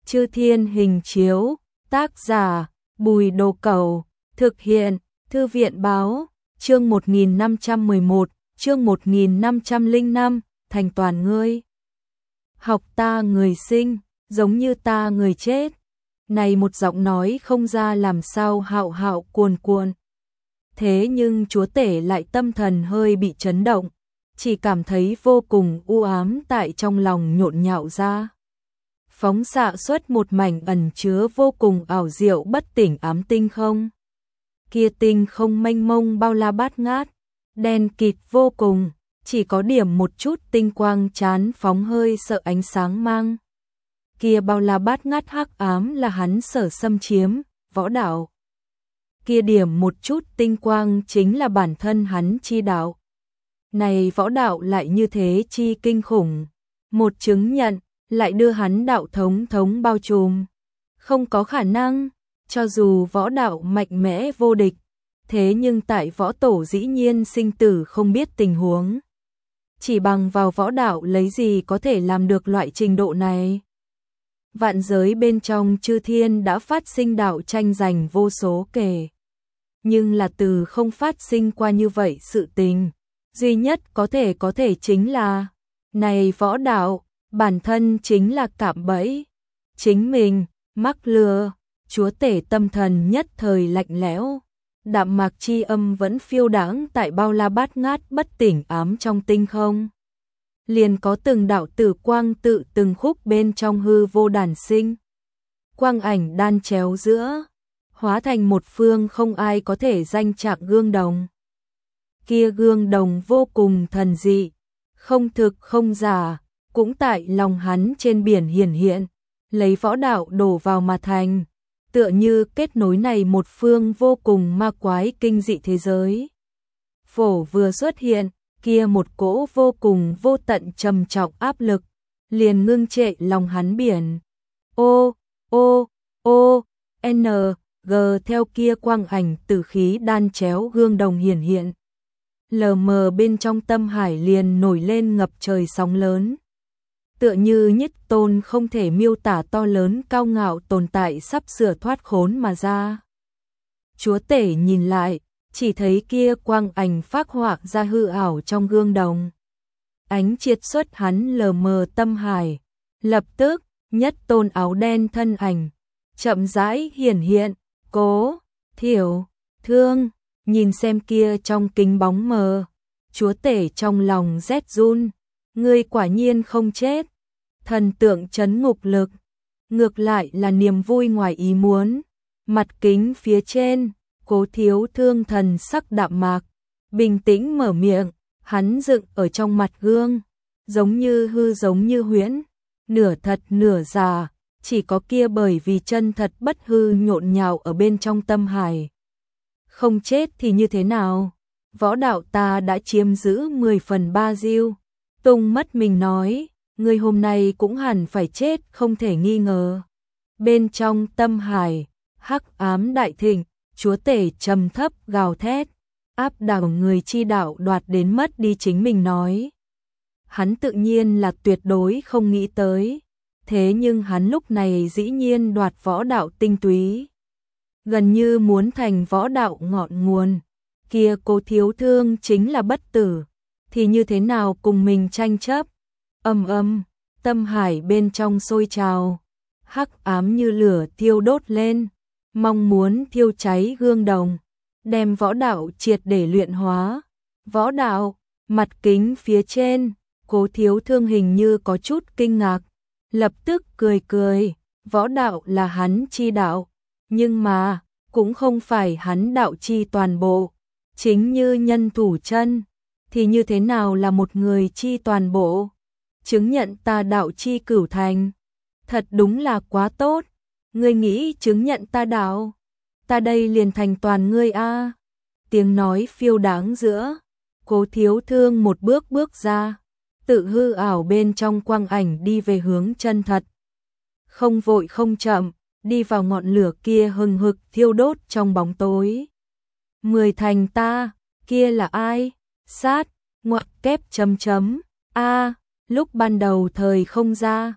Chư Thiên hình chiếu, tác giả, Bùi Đồ Cẩu, thực hiện, Thư viện báo, chương 1511, chương 1505, thành toàn ngươi. Học ta người sinh, giống như ta người chết. Này một giọng nói không ra làm sao hạo hạo cuồn cuộn. Thế nhưng chúa tể lại tâm thần hơi bị chấn động, chỉ cảm thấy vô cùng u ám tại trong lòng nhộn nhạo ra. Phóng xạ xuất một mảnh ẩn chứa vô cùng ảo diệu bất tỉnh ám tinh không. Kia tinh không mênh mông bao la bát ngát, đen kịt vô cùng, chỉ có điểm một chút tinh quang chán phóng hơi sợ ánh sáng mang. Kia bao la bát ngát hắc ám là hắn sở xâm chiếm, võ đạo. Kia điểm một chút tinh quang chính là bản thân hắn chi đạo. Này võ đạo lại như thế chi kinh khủng, một chứng nhận lại đưa hắn đạo thống bao trùm. Không có khả năng, cho dù võ đạo mạnh mẽ vô địch, thế nhưng tại võ tổ dĩ nhiên sinh tử không biết tình huống. Chỉ bằng vào võ đạo lấy gì có thể làm được loại trình độ này. Vạn giới bên trong chư thiên đã phát sinh đạo tranh giành vô số kể. Nhưng là từ không phát sinh qua như vậy sự tình. Duy nhất có thể chính là, này võ đạo, bản thân chính là cạm bẫy. Chính mình, mắc lừa, chúa tể tâm thần nhất thời lạnh lẽo. Đạm mạc chi âm vẫn phiêu đãng tại bao la bát ngát bất tỉnh ám trong tinh không. Liền có từng đạo tử quang tự từng khúc bên trong hư vô đản sinh. Quang ảnh đan chéo giữa, hóa thành một phương không ai có thể danh trạng gương đồng. Kia gương đồng vô cùng thần dị, không thực không giả, cũng tại lòng hắn trên biển hiển hiện, lấy võ đạo đổ vào mà thành, tựa như kết nối này một phương vô cùng ma quái kinh dị thế giới. Phổ vừa xuất hiện, kia một cỗ vô cùng vô tận trầm trọng áp lực, liền ngưng trệ lòng hắn biển. N, G theo kia quang ảnh tử khí đan chéo gương đồng hiển hiện. Lờ mờ bên trong tâm hải liền nổi lên ngập trời sóng lớn. Tựa như nhất tôn không thể miêu tả to lớn cao ngạo tồn tại sắp sửa thoát khốn mà ra. Chúa tể nhìn lại, chỉ thấy kia quang ảnh phác họa ra hư ảo trong gương đồng. Ánh triệt xuất hắn lờ mờ tâm hải, lập tức, nhất tôn áo đen thân ảnh, chậm rãi hiển hiện, Cố, Thiểu, Thương, nhìn xem kia trong kính bóng mờ, chúa tể trong lòng rét run, ngươi quả nhiên không chết. Thần tượng chấn ngục lực, ngược lại là niềm vui ngoài ý muốn. Mặt kính phía trên, Cố Thiếu Thương thần sắc đạm mạc, bình tĩnh mở miệng, hắn dựng ở trong mặt gương, giống như hư giống như huyễn, nửa thật nửa giả, chỉ có kia bởi vì chân thật bất hư nhộn nhạo ở bên trong tâm hải. Không chết thì như thế nào? Võ đạo ta đã chiếm giữ 10/3 diêu. Tung mất mình nói, ngươi hôm nay cũng hẳn phải chết không thể nghi ngờ. Bên trong tâm hải, hắc ám đại thịnh, chúa tể trầm thấp gào thét, áp đảo người chi đạo đoạt đến mất đi chính mình nói. Hắn tự nhiên là tuyệt đối không nghĩ tới, thế nhưng hắn lúc này dĩ nhiên đoạt võ đạo tinh túy. Gần như muốn thành võ đạo ngọn nguồn, kia Cố Thiếu Thương chính là bất tử, thì như thế nào cùng mình tranh chấp. Tâm hải bên trong sôi trào, hắc ám như lửa thiêu đốt lên, mong muốn thiêu cháy gương đồng, đem võ đạo triệt để luyện hóa. Võ đạo, mặt kính phía trên, Cố Thiếu Thương hình như có chút kinh ngạc, lập tức cười, võ đạo là hắn chi đạo, nhưng mà, cũng không phải hắn đạo chi toàn bộ, chính như nhân thủ chân, thì như thế nào là một người chi toàn bộ? Chứng nhận ta đạo chi cửu thành, thật đúng là quá tốt, ngươi nghĩ chứng nhận ta đạo, ta đây liền thành toàn ngươi a. Tiếng nói phiêu đáng giữa, Cố Thiếu Thương một bước ra, tự hư ảo bên trong quang ảnh đi về hướng chân thật. Không vội không chậm, đi vào ngọn lửa kia hừng hực thiêu đốt trong bóng tối. 10 thành ta, kia là ai? Sát, ngoặc kép chấm chấm, a, lúc ban đầu thời không ra,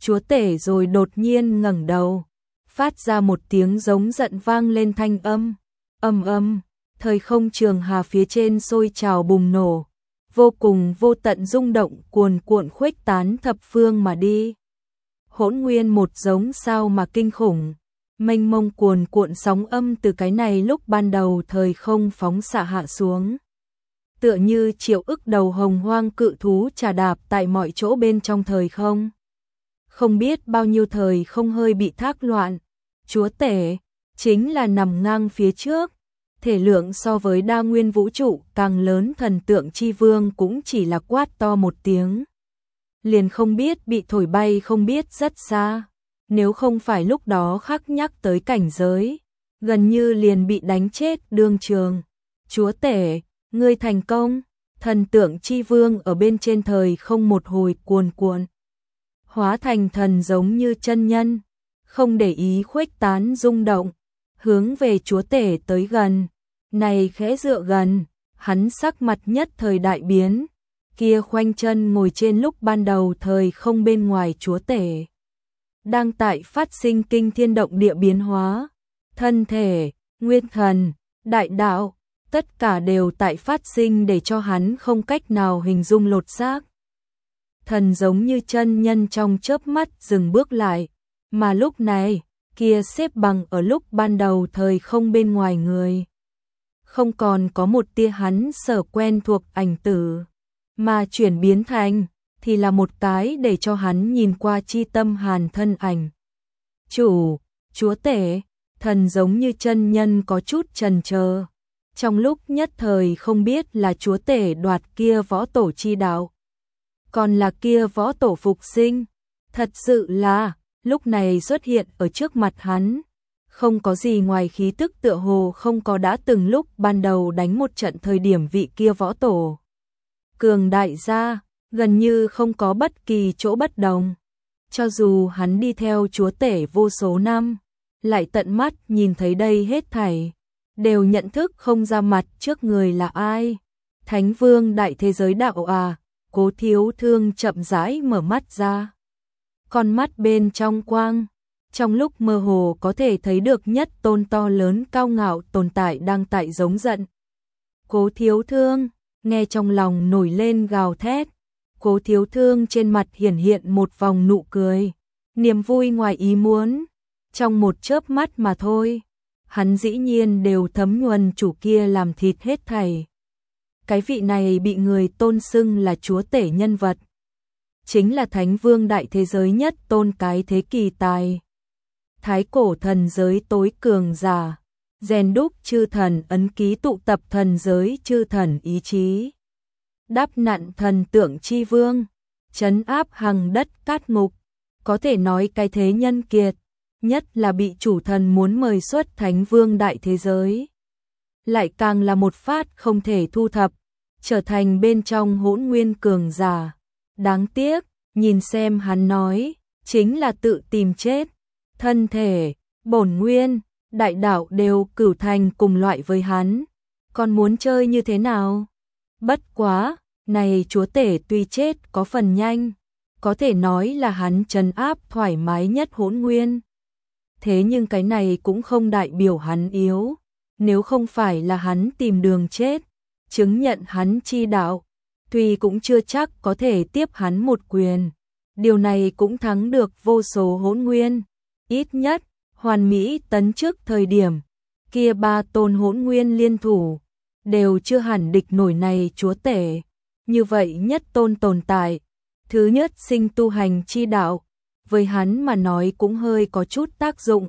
chúa tể rồi đột nhiên ngẩng đầu, phát ra một tiếng giống giận vang lên thanh âm, ầm ầm, thời không trường hà phía trên sôi trào bùng nổ, vô cùng vô tận rung động cuồn cuộn khuếch tán thập phương mà đi. Hỗn nguyên một giống sao mà kinh khủng, mênh mông cuồn cuộn sóng âm từ cái này lúc ban đầu thời không phóng xạ hạ xuống. Tựa như triệu ức đầu hồng hoang cự thú trà đạp tại mọi chỗ bên trong thời không. Không biết bao nhiêu thời không hơi bị thác loạn, chúa tể, chính là nằm ngang phía trước, thể lượng so với đa nguyên vũ trụ càng lớn thần tượng chi vương cũng chỉ là quát to một tiếng. Liền không biết bị thổi bay không biết rất xa, nếu không phải lúc đó khắc nhắc tới cảnh giới, gần như liền bị đánh chết đương trường. Chúa tể, ngươi thành công, thần tượng chi vương ở bên trên thời không một hồi cuồn cuộn. Hóa thành thần giống như chân nhân, không để ý khuếch tán rung động, hướng về chúa tể tới gần, này khẽ dựa gần, hắn sắc mặt nhất thời đại biến, kia khoanh chân ngồi trên lúc ban đầu thời không bên ngoài chúa tể. Đang tại phát sinh kinh thiên động địa biến hóa, thân thể, nguyên thần, đại đạo, tất cả đều tại phát sinh để cho hắn không cách nào hình dung lột xác. Thần giống như chân nhân trong chớp mắt dừng bước lại, mà lúc này, kia xếp bằng ở lúc ban đầu thời không bên ngoài người. Không còn có một tia hắn sở quen thuộc ảnh tử, mà chuyển biến thành, thì là một cái để cho hắn nhìn qua chi tâm hàn thân ảnh. Chúa tể, thần giống như chân nhân có chút chần chờ. Trong lúc nhất thời không biết là chúa tể đoạt kia võ tổ chi đạo, còn là kia võ tổ phục sinh. Thật sự là, lúc này xuất hiện ở trước mặt hắn, không có gì ngoài khí tức tựa hồ không có đã từng lúc ban đầu đánh một trận thời điểm vị kia võ tổ. Cường đại ra, gần như không có bất kỳ chỗ bất đồng. Cho dù hắn đi theo chúa tể vô số năm, lại tận mắt nhìn thấy đây hết thảy, đều nhận thức không ra mặt trước người là ai. Thánh vương đại thế giới đạo à, Cố Thiếu Thương chậm rãi mở mắt ra. Con mắt bên trong quang, trong lúc mơ hồ có thể thấy được nhất tôn to lớn cao ngạo tồn tại đang tại giống giận. Cố Thiếu Thương, nghe trong lòng nổi lên gào thét. Cố Thiếu Thương trên mặt hiển hiện một vòng nụ cười, niềm vui ngoài ý muốn. Trong một chớp mắt mà thôi, hắn dĩ nhiên đều thấm nhuần chủ kia làm thịt hết thảy. Cái vị này bị người tôn xưng là chúa tể nhân vật, chính là thánh vương đại thế giới nhất tôn cái thế kỳ tài. Thái cổ thần giới tối cường giả, rèn đúc chư thần ấn ký tụ tập thần giới chư thần ý chí. Đáp nặn thần tượng chi vương, trấn áp hằng đất cát ngục, có thể nói cái thế nhân kiệt, nhất là bị chủ thần muốn mời xuất thánh vương đại thế giới. Lại càng là một phát không thể thu thập, trở thành bên trong hỗn nguyên cường giả. Đáng tiếc, nhìn xem hắn nói, chính là tự tìm chết. Thân thể, bổn nguyên, đại đạo đều cửu thành cùng loại với hắn. Còn muốn chơi như thế nào? Bất quá, này chúa tể tuy chết có phần nhanh, có thể nói là hắn trấn áp thoải mái nhất hỗn nguyên. Thế nhưng cái này cũng không đại biểu hắn yếu, nếu không phải là hắn tìm đường chết, chứng nhận hắn chi đạo, tuy cũng chưa chắc có thể tiếp hắn một quyền. Điều này cũng thắng được vô số hỗn nguyên, ít nhất, hoàn mỹ tấn trước thời điểm, kia ba tôn hỗn nguyên liên thủ, đều chưa hẳn địch nổi này chúa tể. Như vậy nhất tôn tồn tại, thứ nhất sinh tu hành chi đạo, với hắn mà nói cũng hơi có chút tác dụng.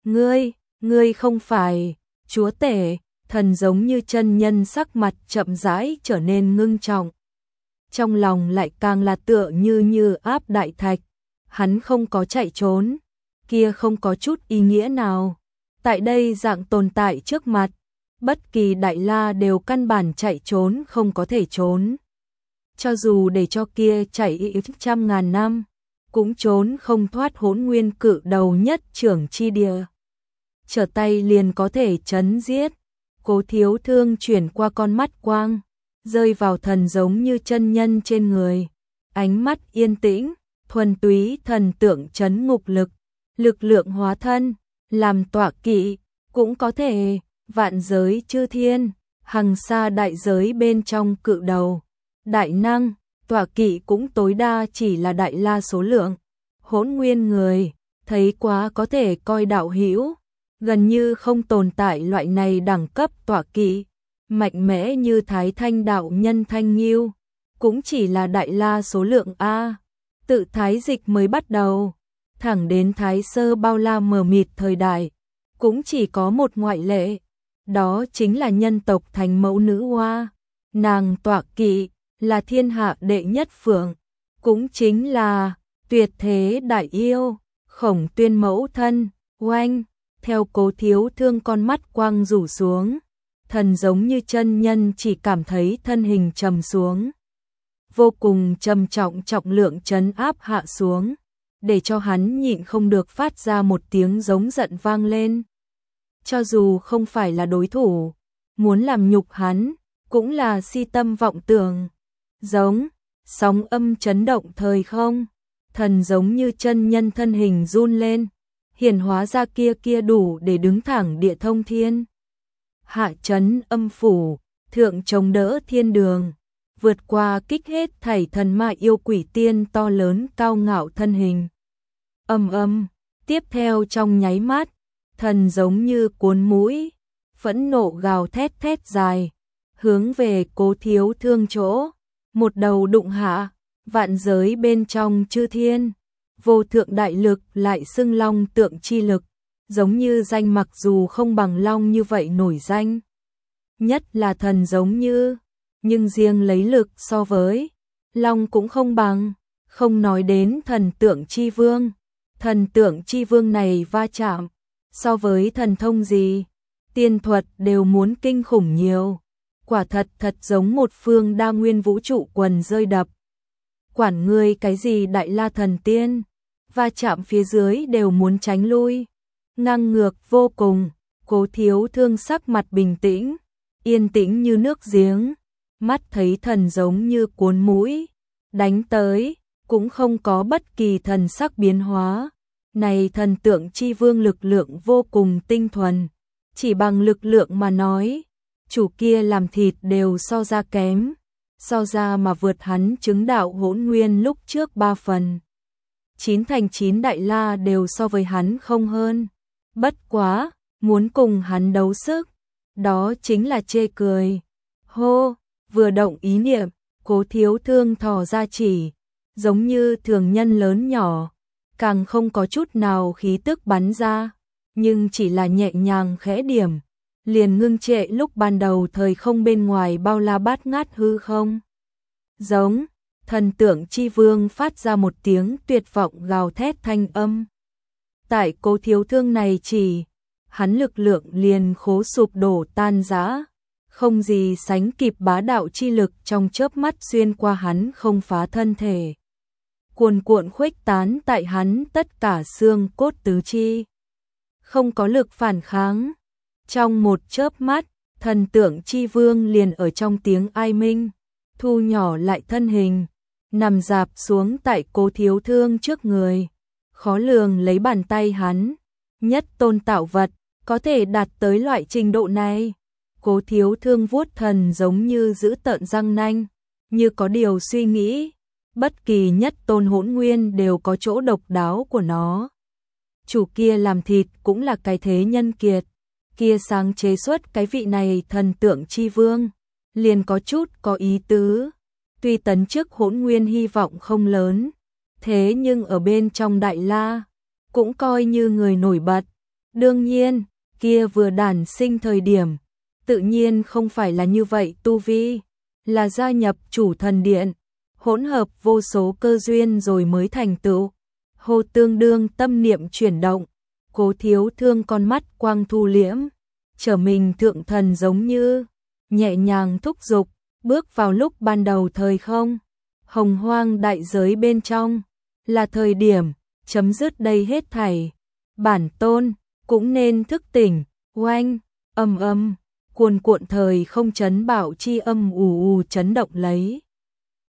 Ngươi không phải, chúa tể, thần giống như chân nhân sắc mặt chậm rãi trở nên ngưng trọng. Trong lòng lại càng là tựa như áp đại thạch, hắn không có chạy trốn, kia không có chút ý nghĩa nào. Tại đây dạng tồn tại trước mặt, bất kỳ đại la đều căn bản chạy trốn không có thể trốn. Cho dù để cho kia chạy trăm ngàn năm, cũng trốn không thoát hỗn nguyên cự đầu nhất trưởng chi địa. Trở tay liền có thể chấn giết. Cố Thiếu Thương chuyển qua con mắt quang, rơi vào thần giống như chân nhân trên người. Ánh mắt yên tĩnh, thuần túy thần tượng trấn ngục lực, lực lượng hóa thân, làm tọa kỵ, cũng có thể, vạn giới chư thiên, hằng sa đại giới bên trong cự đầu, đại năng, tọa kỵ cũng tối đa chỉ là đại la số lượng, hỗn nguyên người, thấy quá có thể coi đạo hữu, gần như không tồn tại loại này đẳng cấp tọa kỵ, mạnh mẽ như Thái Thanh đạo nhân Thanh Nghiêu, cũng chỉ là đại la số lượng A, tự Thái Dịch mới bắt đầu, thẳng đến Thái Sơ bao la mờ mịt thời đại, cũng chỉ có một ngoại lệ, đó chính là nhân tộc Thánh Mẫu Nữ Hoa, nàng tọa kỵ là thiên hạ đệ nhất phượng, cũng chính là tuyệt thế đại yêu, Khổng Tuyên mẫu thân, oanh, theo Cố Thiếu Thương con mắt quang rủ xuống, thần giống như chân nhân chỉ cảm thấy thân hình trầm xuống, vô cùng trầm trọng trọng lượng trấn áp hạ xuống, để cho hắn nhịn không được phát ra một tiếng giống giận vang lên. Cho dù không phải là đối thủ, muốn làm nhục hắn, cũng là si tâm vọng tưởng. Giống, sóng âm chấn động thời không, thần giống như chân nhân thân hình run lên, hiển hóa ra kia đủ để đứng thẳng địa thông thiên. Hạ trấn âm phủ, thượng chống đỡ thiên đường, vượt qua kích hết thảy thần ma yêu quỷ tiên to lớn cao ngạo thân hình. Tiếp theo trong nháy mắt, thần giống như cuốn mũi, phẫn nộ gào thét thét dài, hướng về Cố Thiếu Thương chỗ, một đầu đụng hạ, vạn giới bên trong chư thiên, vô thượng đại lực lại xưng long tượng chi lực, giống như danh mặc dù không bằng long như vậy nổi danh. Nhất là thần giống như, nhưng riêng lấy lực so với long cũng không bằng, không nói đến thần tượng chi vương. Thần tượng chi vương này va chạm, so với thần thông gì, tiên thuật đều muốn kinh khủng nhiều, quả thật giống một phương đa nguyên vũ trụ quần rơi đập. Quản ngươi cái gì đại la thần tiên, va chạm phía dưới đều muốn tránh lui, ngang ngược vô cùng. Cố Thiếu Thương sắc mặt bình tĩnh, yên tĩnh như nước giếng, mắt thấy thần giống như cuốn mũi, đánh tới, cũng không có bất kỳ thần sắc biến hóa. Này thần tượng chi vương lực lượng vô cùng tinh thuần, chỉ bằng lực lượng mà nói, chủ kia làm thịt đều so ra kém, so ra mà vượt hắn chứng đạo hỗn nguyên lúc trước 3 phần. 9 thành 9 đại la đều so với hắn không hơn, bất quá, muốn cùng hắn đấu sức, đó chính là chê cười. Hô, vừa động ý niệm, Cố Thiếu Thương thò ra chỉ, giống như thường nhân lớn nhỏ, càng không có chút nào khí tức bắn ra, nhưng chỉ là nhẹ nhàng khẽ điểm, liền ngưng trệ lúc ban đầu thời không bên ngoài bao la bát ngát hư không. Giống, thần tượng chi vương phát ra một tiếng tuyệt vọng gào thét thanh âm. Tại Cố Thiếu Thương này chỉ, hắn lực lượng liền khố sụp đổ tan rã, không gì sánh kịp bá đạo chi lực trong chớp mắt xuyên qua hắn không phá thân thể, cuồn cuộn khuếch tán tại hắn tất cả xương cốt tứ chi, không có lực phản kháng. Trong một chớp mắt, thần tượng chi vương liền ở trong tiếng ai minh, thu nhỏ lại thân hình, nằm dạp xuống tại Cố Thiếu Thương trước người, khó lường lấy bàn tay hắn, nhất tôn tạo vật, có thể đạt tới loại trình độ này. Cố Thiếu Thương vuốt thần giống như giữ tợn răng nanh, như có điều suy nghĩ, bất kỳ nhất tôn hỗn nguyên đều có chỗ độc đáo của nó. Chủ kia làm thịt cũng là cái thế nhân kiệt, kia sáng chế xuất cái vị này thần tượng chi vương, liền có chút có ý tứ. Tuy tấn chức hỗn nguyên hy vọng không lớn, thế nhưng ở bên trong đại la, cũng coi như người nổi bật. Đương nhiên, kia vừa đản sinh thời điểm, tự nhiên không phải là như vậy tu vi, là gia nhập chủ thần điện, hỗn hợp vô số cơ duyên rồi mới thành tựu. Hô tương đương tâm niệm chuyển động, Cố Thiếu Thương con mắt quang thu liễm, trở mình thượng thần giống như, nhẹ nhàng thúc giục, bước vào lúc ban đầu thời không, hồng hoang đại giới bên trong, là thời điểm, chấm dứt đây hết thảy. Bản tôn, cũng nên thức tỉnh, oanh, cuồn cuộn thời không chấn bạo chi âm ù ù chấn động lấy.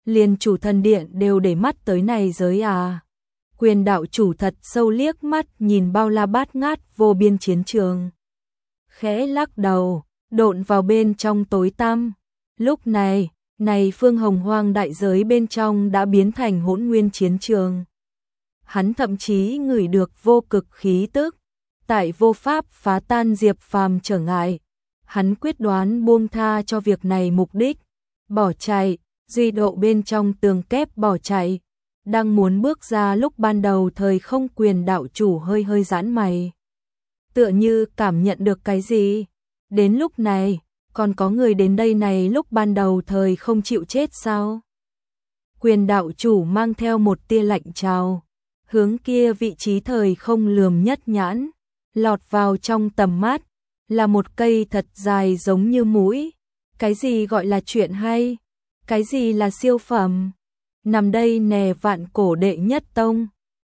liền chủ thần điện đều để mắt tới này giới à. Quyền đạo chủ thật sâu liếc mắt nhìn bao la bát ngát vô biên chiến trường. Khẽ lắc đầu, độn vào bên trong tối tăm. Lúc này, phương hồng hoang đại giới bên trong đã biến thành hỗn nguyên chiến trường. Hắn thậm chí ngửi được vô cực khí tức, tại vô pháp phá tan Diệp Phàm trở ngại. Hắn quyết đoán buông tha cho việc này mục đích, bỏ chạy, duy độ bên trong tường kép bỏ chạy. Đang muốn bước ra lúc ban đầu thời không quyền đạo chủ hơi giãn mày. Tựa như cảm nhận được cái gì. Đến lúc này, còn có người đến đây này lúc ban đầu thời không chịu chết sao? Quyền đạo chủ mang theo một tia lạnh trào, hướng kia vị trí thời không lườm nhất nhãn, lọt vào trong tầm mắt, là một cây thật dài giống như mũi. Cái gì gọi là chuyện hay? Cái gì là siêu phẩm? Nằm đây nè vạn cổ đệ nhất tông,